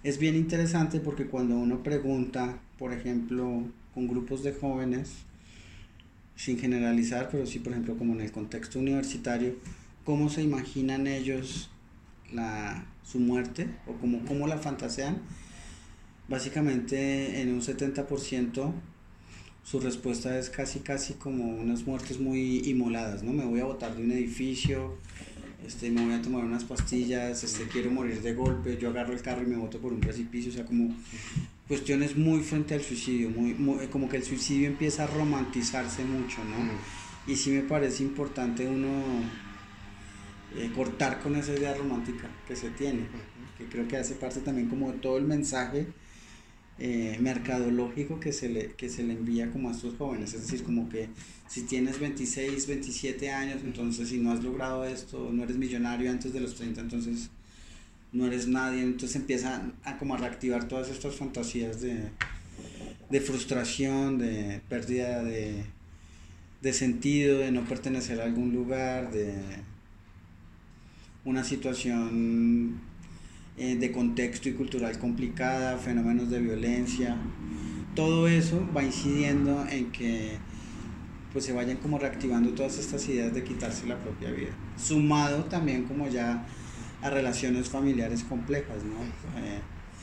es bien interesante porque cuando uno pregunta, por ejemplo, con grupos de jóvenes, sin generalizar, pero sí, por ejemplo, como en el contexto universitario, cómo se imaginan ellos su muerte o cómo la fantasean, básicamente en un 70% su respuesta es casi como unas muertes muy inmoladas, ¿no? Me voy a botar de un edificio, me voy a tomar unas pastillas, quiero morir de golpe, yo agarro el carro y me boto por un precipicio, o sea, como cuestiones muy frente al suicidio, como que el suicidio empieza a romantizarse mucho, ¿no? Y sí me parece importante uno cortar con esa idea romántica que se tiene, que creo que hace parte también como de todo el mensaje mercadológico que se le envía como a estos jóvenes, es decir, como que si tienes 26, 27 años, entonces si no has logrado esto, no eres millonario antes de los 30, entonces no eres nadie, entonces empieza a como a reactivar todas estas fantasías de frustración, de pérdida de sentido, de no pertenecer a algún lugar, de una situación de contexto y cultural complicada, fenómenos de violencia. Todo eso va incidiendo en que pues se vayan como reactivando todas estas ideas de quitarse la propia vida. Sumado también como ya a relaciones familiares complejas, ¿no?